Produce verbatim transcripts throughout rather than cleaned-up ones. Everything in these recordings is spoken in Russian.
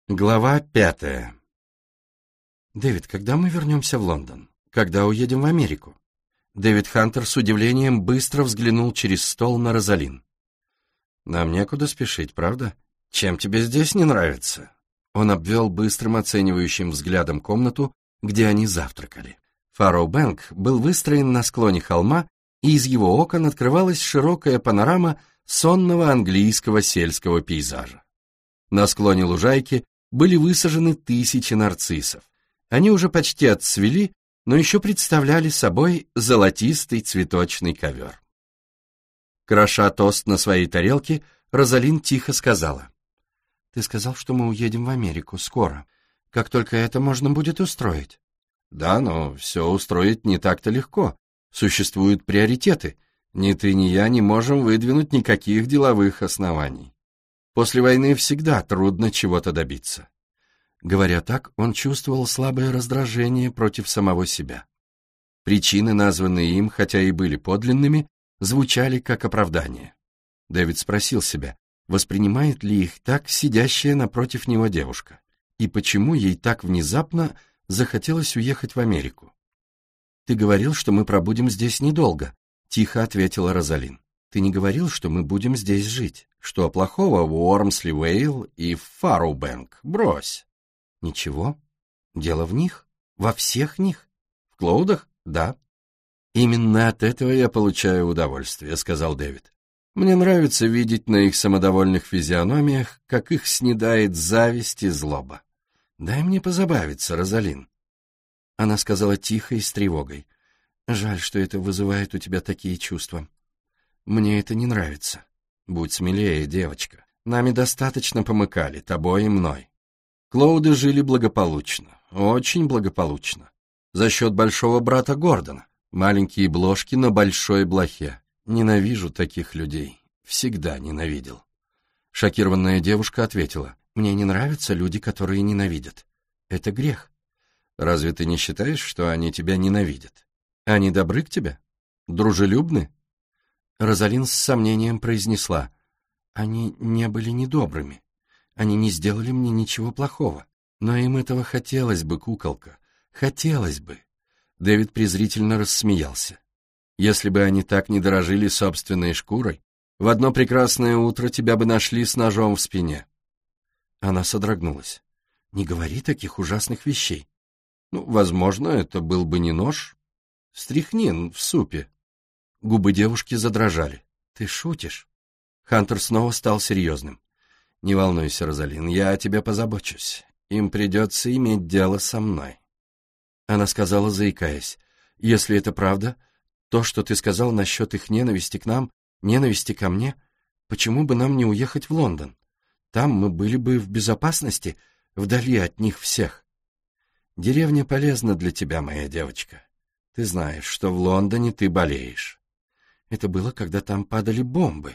Глава пятая. «Дэвид, когда мы вернемся в Лондон? Когда уедем в Америку?» Дэвид Хантер с удивлением быстро взглянул через стол на Розалин. «Нам некуда спешить, правда? Чем тебе здесь не нравится?» Он обвел быстрым оценивающим взглядом комнату, где они завтракали. Фарроу-Бэнк был выстроен на склоне холма, и из его окон открывалась широкая панорама сонного английского сельского пейзажа. На склоне лужайки были высажены тысячи нарциссов. Они уже почти отцвели, но еще представляли собой золотистый цветочный ковер. Кроша тост на своей тарелке, Розалин тихо сказала: «Ты сказал, что мы уедем в Америку скоро, как только это можно будет устроить». «Да, но все устроить не так-то легко. Существуют приоритеты. Ни ты, ни я не можем выдвинуть никаких деловых оснований. После войны всегда трудно чего-то добиться». Говоря так, он чувствовал слабое раздражение против самого себя. Причины, названные им, хотя и были подлинными, звучали как оправдание. Дэвид спросил себя, воспринимает ли их так сидящая напротив него девушка, и почему ей так внезапно захотелось уехать в Америку. «Ты говорил, что мы пробудем здесь недолго», — тихо ответила Розалин. «Ты не говорил, что мы будем здесь жить? Что плохого в Уормсли-Вейл и в Фарроу-Бэнк? Брось». «Ничего. Дело в них. Во всех них. В Клоудах? Да». «Именно от этого я получаю удовольствие», — сказал Дэвид. «Мне нравится видеть на их самодовольных физиономиях, как их снедает зависть и злоба. Дай мне позабавиться, Розалин». Она сказала тихо и с тревогой: «Жаль, что это вызывает у тебя такие чувства. Мне это не нравится. Будь смелее, девочка. Нами достаточно помыкали, тобой и мной. Клоуды жили благополучно, очень благополучно. За счет большого брата Гордона. Маленькие бложки на большой блохе. Ненавижу таких людей. Всегда ненавидел». Шокированная девушка ответила: «Мне не нравятся люди, которые ненавидят. Это грех». «Разве ты не считаешь, что они тебя ненавидят? Они добры к тебе? Дружелюбны?» Розалин с сомнением произнесла: «Они не были недобрыми. Они не сделали мне ничего плохого. Но им этого хотелось бы, куколка. Хотелось бы». Дэвид презрительно рассмеялся. «Если бы они так не дорожили собственной шкурой, в одно прекрасное утро тебя бы нашли с ножом в спине». Она содрогнулась. «Не говори таких ужасных вещей». «Ну, возможно, это был бы не нож. Стряхнин в супе». Губы девушки задрожали. «Ты шутишь?» Хантер снова стал серьезным. «Не волнуйся, Розалин, я о тебе позабочусь. Им придется иметь дело со мной». Она сказала, заикаясь: «Если это правда, то, что ты сказал насчет их ненависти к нам, ненависти ко мне, почему бы нам не уехать в Лондон? Там мы были бы в безопасности, вдали от них всех». «Деревня полезна для тебя, моя девочка. Ты знаешь, что в Лондоне ты болеешь». «Это было, когда там падали бомбы».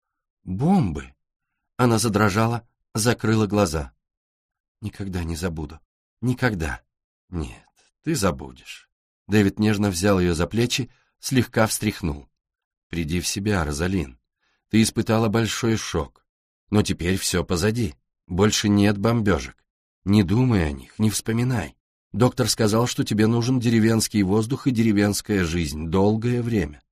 «Бомбы?» Она задрожала, закрыла глаза. «Никогда не забуду. Никогда». «Нет, ты забудешь». Дэвид нежно взял ее за плечи, слегка встряхнул. «Приди в себя, Розалин. Ты испытала большой шок. Но теперь все позади. Больше нет бомбежек. Не думай о них, не вспоминай. Доктор сказал, что тебе нужен деревенский воздух и деревенская жизнь долгое время.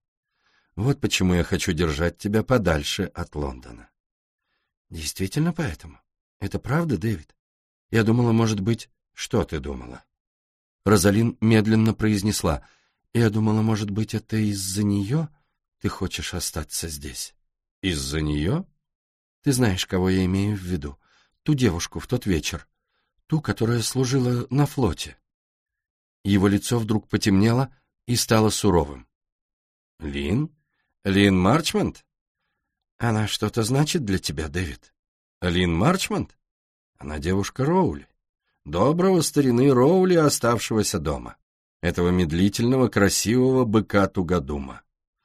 Вот почему я хочу держать тебя подальше от Лондона». «Действительно поэтому? Это правда, Дэвид? Я думала, может быть...» «Что ты думала?» Розалин медленно произнесла: «Я думала, может быть, это из-за нее ты хочешь остаться здесь». «Из-за нее?» «Ты знаешь, кого я имею в виду. Ту девушку в тот вечер. Ту, которая служила на флоте». Его лицо вдруг потемнело и стало суровым. «Лин? Лин Марчмонт? Она что-то значит для тебя, Дэвид?» «Лин Марчмонт? Она девушка Роули. Доброго старины Роули, оставшегося дома. Этого медлительного, красивого быка-тугодума».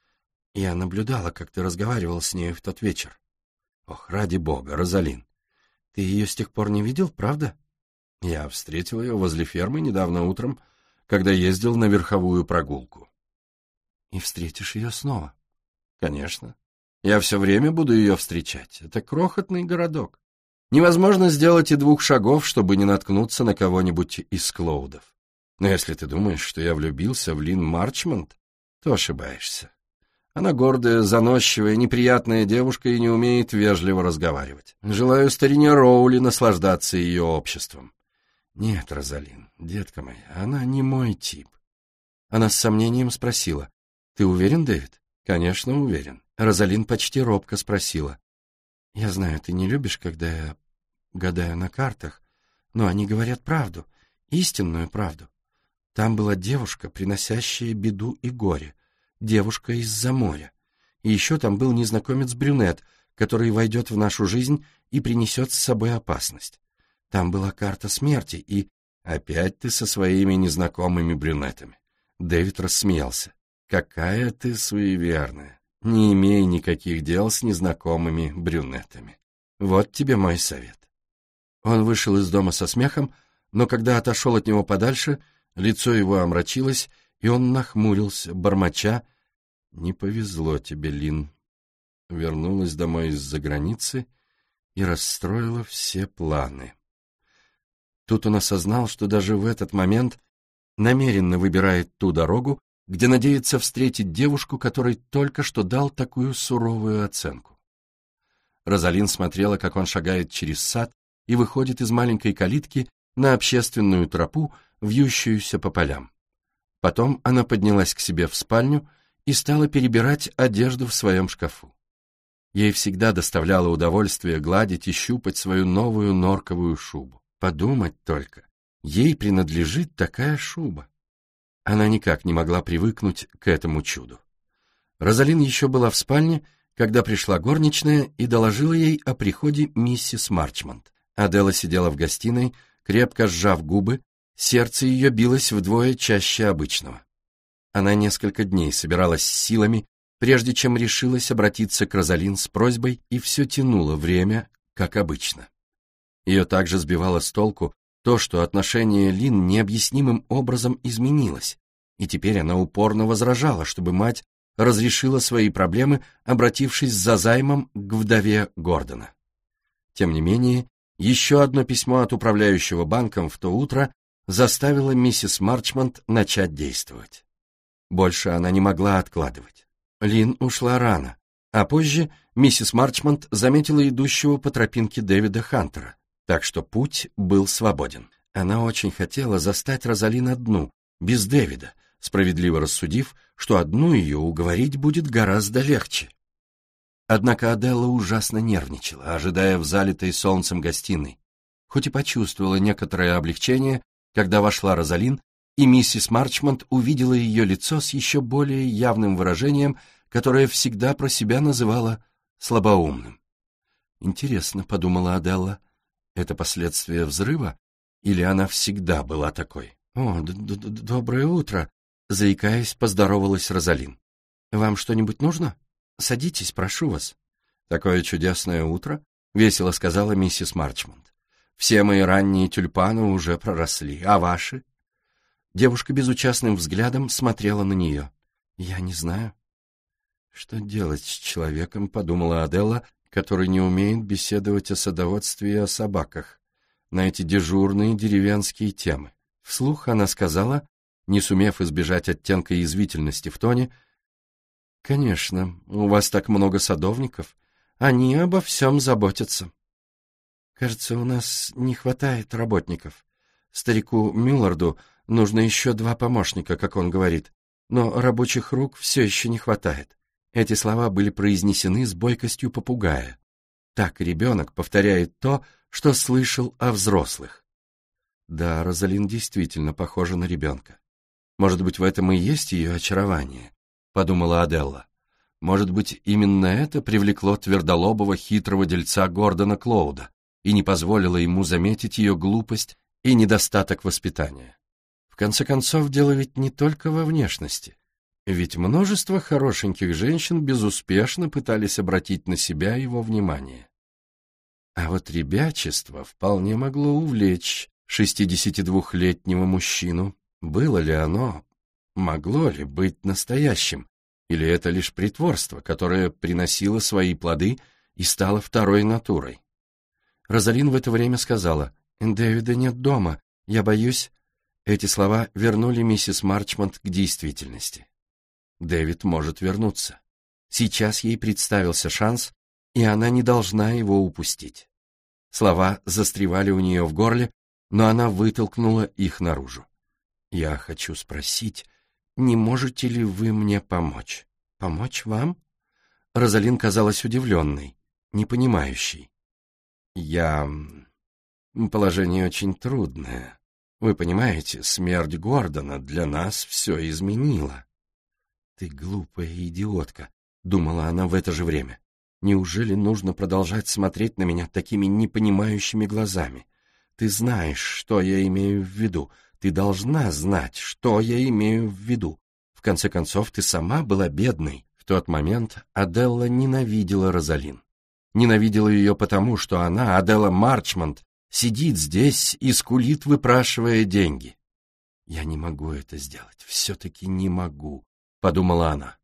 «Я наблюдала, как ты разговаривал с ней в тот вечер». «Ох, ради бога, Розалин. Ты ее с тех пор не видел, правда?» «Я встретил ее возле фермы недавно утром, когда ездил на верховую прогулку». «И встретишь ее снова?» «Конечно. Я все время буду ее встречать. Это крохотный городок. Невозможно сделать и двух шагов, чтобы не наткнуться на кого-нибудь из Клоудов. Но если ты думаешь, что я влюбился в Лин Марчмонт, то ошибаешься. Она гордая, заносчивая, неприятная девушка и не умеет вежливо разговаривать. Желаю старине Роули наслаждаться ее обществом. Нет, Розалин, детка моя, она не мой тип. Она с сомнением спросила: «Ты уверен, Дэвид?» «Конечно, уверен». Розалин почти робко спросила: «Я знаю, ты не любишь, когда я гадаю на картах, но они говорят правду, истинную правду. Там была девушка, приносящая беду и горе, девушка из-за моря. И еще там был незнакомец-брюнет, который войдет в нашу жизнь и принесет с собой опасность. Там была карта смерти, и... Опять ты со своими незнакомыми брюнетами». Дэвид рассмеялся. «Какая ты суеверная. Не имей никаких дел с незнакомыми брюнетами. Вот тебе мой совет». Он вышел из дома со смехом, но когда отошел от него подальше, лицо его омрачилось, и он нахмурился, бормоча: «Не повезло тебе, Лин». Вернулась домой из-за границы и расстроила все планы. Тут он осознал, что даже в этот момент намеренно выбирает ту дорогу, где надеется встретить девушку, которой только что дал такую суровую оценку. Розалин смотрела, как он шагает через сад и выходит из маленькой калитки на общественную тропу, вьющуюся по полям. Потом она поднялась к себе в спальню и стала перебирать одежду в своем шкафу. Ей всегда доставляло удовольствие гладить и щупать свою новую норковую шубу. Подумать только, ей принадлежит такая шуба. Она никак не могла привыкнуть к этому чуду. Розалин еще была в спальне, когда пришла горничная и доложила ей о приходе миссис Марчмонт. Аделла сидела в гостиной, крепко сжав губы, сердце ее билось вдвое чаще обычного. Она несколько дней собиралась с силами, прежде чем решилась обратиться к Розалин с просьбой, и все тянуло время, как обычно. Ее также сбивало с толку то, что отношение Лин необъяснимым образом изменилось, и теперь она упорно возражала, чтобы мать разрешила свои проблемы, обратившись за займом к вдове Гордона. Тем не менее, еще одно письмо от управляющего банком в то утро заставило миссис Марчмонт начать действовать. Больше она не могла откладывать. Лин ушла рано, а позже миссис Марчмонт заметила идущего по тропинке Дэвида Хантера, так что путь был свободен. Она очень хотела застать Розалин одну, без Дэвида, справедливо рассудив, что одну ее уговорить будет гораздо легче. Однако Аделла ужасно нервничала, ожидая в залитой солнцем гостиной, хоть и почувствовала некоторое облегчение, когда вошла Розалин, и миссис Марчмонт увидела ее лицо с еще более явным выражением, которое всегда про себя называла слабоумным. «Интересно», — подумала Аделла, — «это последствия взрыва, или она всегда была такой?» «О, доброе утро», — заикаясь, поздоровалась Розалин. «Вам что-нибудь нужно? Садитесь, прошу вас». «Такое чудесное утро», — весело сказала миссис Марчмонт. «Все мои ранние тюльпаны уже проросли, а ваши?» Девушка безучастным взглядом смотрела на нее. «Я не знаю». «Что делать с человеком?» — подумала Аделла, который не умеет беседовать о садоводстве и о собаках, на эти дежурные деревенские темы. Вслух она сказала, не сумев избежать оттенка язвительности в тоне: «Конечно, у вас так много садовников, они обо всем заботятся». «Кажется, у нас не хватает работников. Старику Мюлларду нужно еще два помощника, как он говорит, но рабочих рук все еще не хватает». Эти слова были произнесены с бойкостью попугая. Так ребенок повторяет то, что слышал о взрослых. Да, Розалин действительно похожа на ребенка. Может быть, в этом и есть ее очарование, подумала Аделла. Может быть, именно это привлекло твердолобого хитрого дельца Гордона Клоуда и не позволило ему заметить ее глупость и недостаток воспитания. В конце концов, дело ведь не только во внешности. Ведь множество хорошеньких женщин безуспешно пытались обратить на себя его внимание. А вот ребячество вполне могло увлечь шестидесятидвухлетнего мужчину. Было ли оно, могло ли быть настоящим, или это лишь притворство, которое приносило свои плоды и стало второй натурой? Розалин в это время сказала: «Дэвида нет дома, я боюсь...» Эти слова вернули миссис Марчмонт к действительности. Дэвид может вернуться. Сейчас ей представился шанс, и она не должна его упустить. Слова застревали у нее в горле, но она вытолкнула их наружу. «Я хочу спросить, не можете ли вы мне помочь?» «Помочь вам?» Розалин казалась удивленной, непонимающей. «Я... Положение очень трудное. Вы понимаете, смерть Гордона для нас все изменила». «Ты глупая идиотка», — думала она в это же время. «Неужели нужно продолжать смотреть на меня такими непонимающими глазами? Ты знаешь, что я имею в виду. Ты должна знать, что я имею в виду. В конце концов, ты сама была бедной». В тот момент Аделла ненавидела Розалин. Ненавидела ее потому, что она, Аделла Марчмонт, сидит здесь и скулит, выпрашивая деньги. «Я не могу это сделать, все-таки не могу», — подумала она.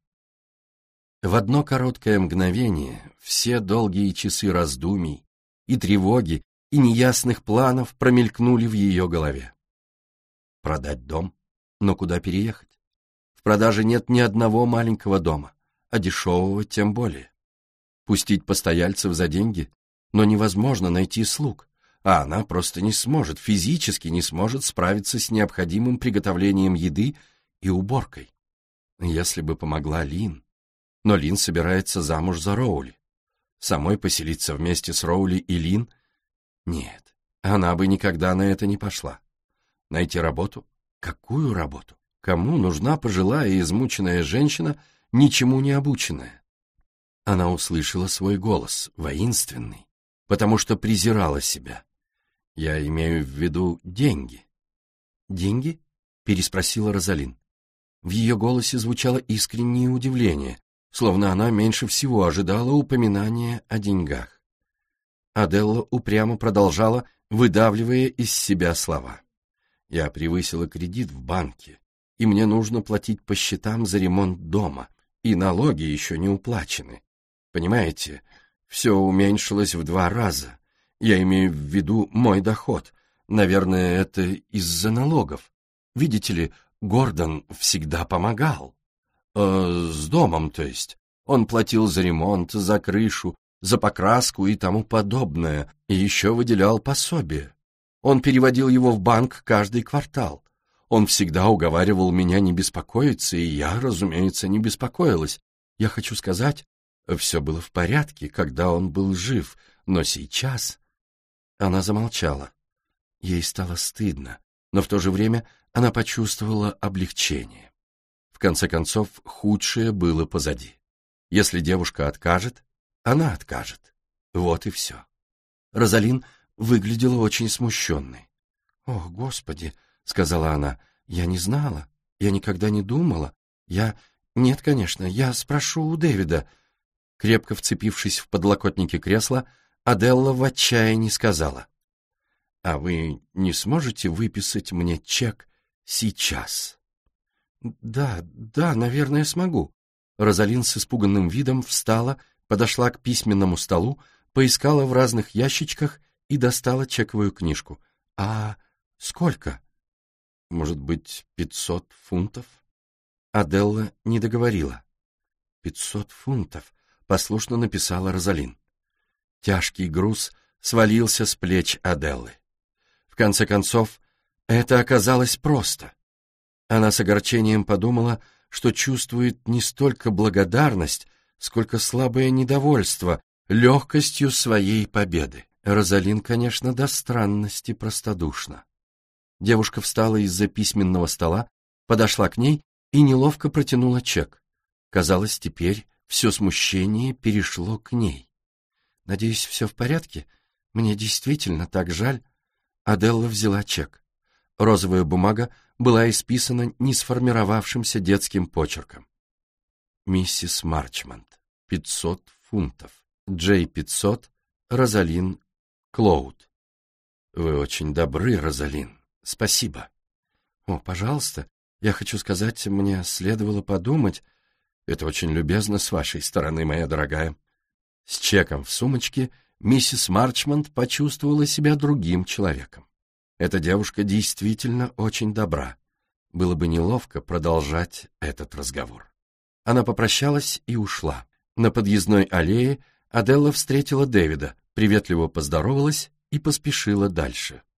В одно короткое мгновение все долгие часы раздумий и тревоги и неясных планов промелькнули в ее голове. Продать дом? Но куда переехать? В продаже нет ни одного маленького дома, а дешевого тем более. Пустить постояльцев за деньги? Но невозможно найти слуг, а она просто не сможет, физически не сможет справиться с необходимым приготовлением еды и уборкой. Если бы помогла Лин. Но Лин собирается замуж за Роули. Самой поселиться вместе с Роули и Лин? Нет, она бы никогда на это не пошла. Найти работу? Какую работу? Кому нужна пожилая и измученная женщина, ничему не обученная? Она услышала свой голос, воинственный, потому что презирала себя. «Я имею в виду деньги». «Деньги?» — переспросила Розалин. В ее голосе звучало искреннее удивление, словно она меньше всего ожидала упоминания о деньгах. Аделла упрямо продолжала, выдавливая из себя слова. «Я превысила кредит в банке, и мне нужно платить по счетам за ремонт дома, и налоги еще не уплачены. Понимаете, все уменьшилось в два раза. Я имею в виду мой доход. Наверное, это из-за налогов. Видите ли, Гордон всегда помогал. Э, с домом, то есть. Он платил за ремонт, за крышу, за покраску и тому подобное, и еще выделял пособие. Он переводил его в банк каждый квартал. Он всегда уговаривал меня не беспокоиться, и я, разумеется, не беспокоилась. Я хочу сказать, все было в порядке, когда он был жив, но сейчас...» Она замолчала. Ей стало стыдно, но в то же время она почувствовала облегчение. В конце концов, худшее было позади. Если девушка откажет, она откажет. Вот и все. Розалин выглядела очень смущенной. «Ох, Господи!» — сказала она. «Я не знала, я никогда не думала. Я... Нет, конечно, я спрошу у Дэвида». Крепко вцепившись в подлокотники кресла, Аделла в отчаянии сказала: «А вы не сможете выписать мне чек сейчас?» «Да, да, наверное, смогу». Розалин с испуганным видом встала, подошла к письменному столу, поискала в разных ящичках и достала чековую книжку. «А сколько?» «Может быть, пятьсот фунтов?» Аделла не договорила. «Пятьсот фунтов», — послушно написала Розалин. Тяжкий груз свалился с плеч Аделлы. В конце концов, это оказалось просто. Она с огорчением подумала, что чувствует не столько благодарность, сколько слабое недовольство легкостью своей победы. Розалин, конечно, до странности простодушна. Девушка встала из-за письменного стола, подошла к ней и неловко протянула чек. Казалось, теперь все смущение перешло к ней. «Надеюсь, все в порядке? Мне действительно так жаль». Аделла взяла чек. Розовая бумага была исписана не сформировавшимся детским почерком. «Миссис Марчмонт, пятьсот фунтов. Джей пятьсот, Розалин Клоуд». «Вы очень добры, Розалин. Спасибо». «О, пожалуйста, я хочу сказать, мне следовало подумать. Это очень любезно с вашей стороны, моя дорогая». С чеком в сумочке Миссис Марчмонт почувствовала себя другим человеком. Эта девушка действительно очень добра. Было бы неловко продолжать этот разговор. Она попрощалась и ушла. На подъездной аллее Аделла встретила Дэвида, приветливо поздоровалась и поспешила дальше.